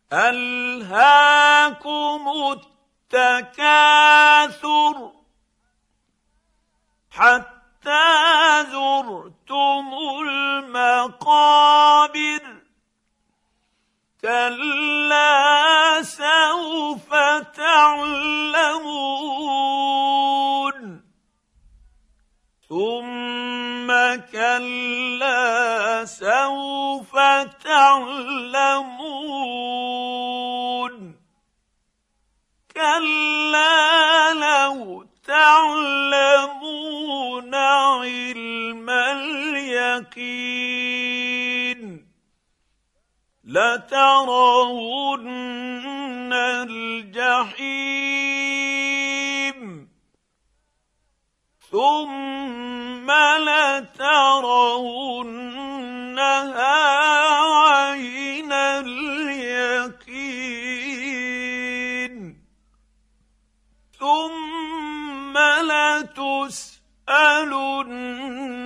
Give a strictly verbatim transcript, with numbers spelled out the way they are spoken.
ألهاكم التكاثر حتى زرتم المقابر كلا سوف تعلمون ثم كلا سوف تعلمون كلا لو تعلمون علم اليقين لترون الجحيم ثم لترونها عين اليقين ثم لتسألن